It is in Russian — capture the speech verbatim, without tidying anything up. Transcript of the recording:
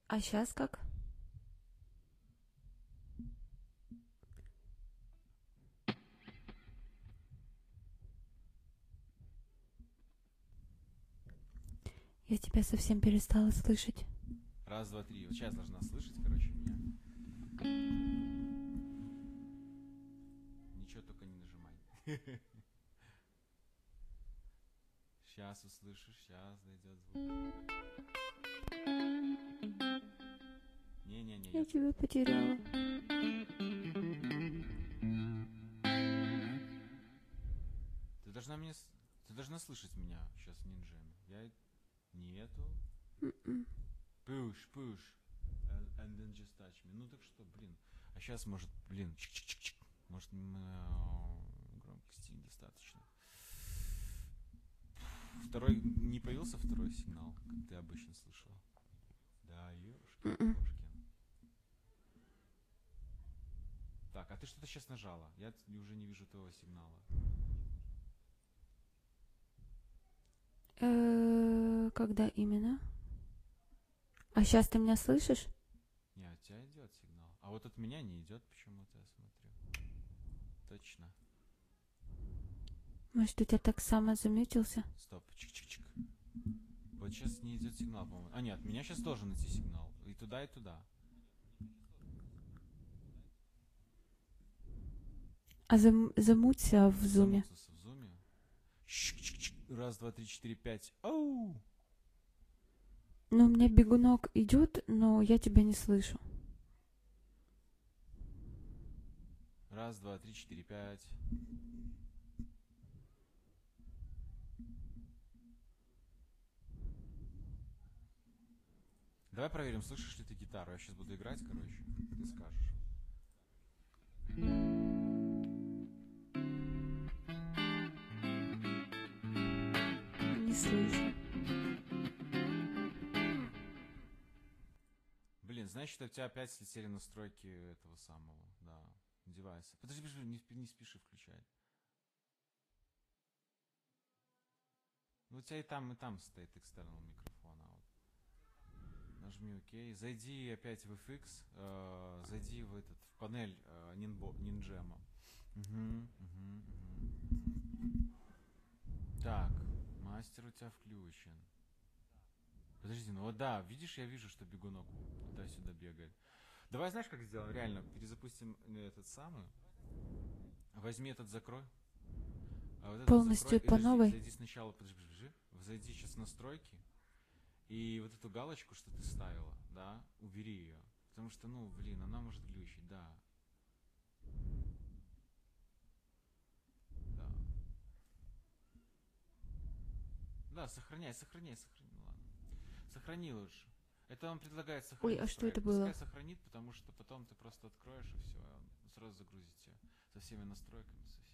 А сейчас как? Я тебя совсем перестала слышать. Раз, два, три. Вот сейчас должна слышать, короче, меня. Ничего только не нажимай. Сейчас услышишь, сейчас дойдет звук. Не-не-не, Я я... тебя потеряла. Ты должна меня... с- Ты должна слышать меня сейчас, Нинджем. Я... Нету. М-м. Push, push. And, and then just touch me. Ну так что, блин. А сейчас, может, блин, чик-чик-чик-чик. Может, мяу, громкости недостаточно. Второй... Не появился второй сигнал, как ты обычно слышала? Да, ёшкин М-м. кошкин. Так, а ты что-то сейчас нажала. Я т- уже не вижу твоего сигнала. Э, Когда именно? А сейчас ты меня слышишь? Не, от тебя идет сигнал. А вот от меня не идет почему-то, я смотрю. Точно. Может, у тебя так само замьютился? Стоп, чик-чик-чик. Вот сейчас не идет сигнал, по-моему. А нет, от меня сейчас должен идти сигнал. И туда, и туда. А зам- замуться в зуме. Замутился в зуме. Чик-чик-чик. Раз, два, три, четыре, пять. Оу! Ну, у меня бегунок идет, но я тебя не слышу. Раз, два, три, четыре, пять. Давай проверим, слышишь ли ты гитару. Я сейчас буду играть, короче. Ты скажешь. Не слышу. Блин, значит, у тебя опять слетели настройки этого самого, да, девайса. Подожди, подожди, не, спи- не спеши включать. Ну, у тебя и там, и там стоит экстернал микрофона. Вот. Нажми ОК. Зайди опять в эф икс. э, зайди в этот, в панель э, Нинбо, Нинджема. Угу, угу, угу. Так, мастер у тебя включен. Подожди, ну вот да, видишь, я вижу, что бегунок туда-сюда бегает. Давай знаешь, как сделаем? Реально, перезапустим э, этот самый. Возьми этот, закрой. А вот этот закрой. Полностью И по подожди, новой? зайди сначала, подожди, подожди. Зайди сейчас в настройки. И вот эту галочку, что ты ставила, да, убери ее. Потому что, ну, блин, она может глючить, да. Да. Да, сохраняй, сохраняй, сохраняй. Ну, ладно. Сохрани лучше. Это он предлагает Ой, сохранить а что это проект. Пускай было? сохранит, потому что потом ты просто откроешь и все, он сразу загрузит тебя со всеми настройками, со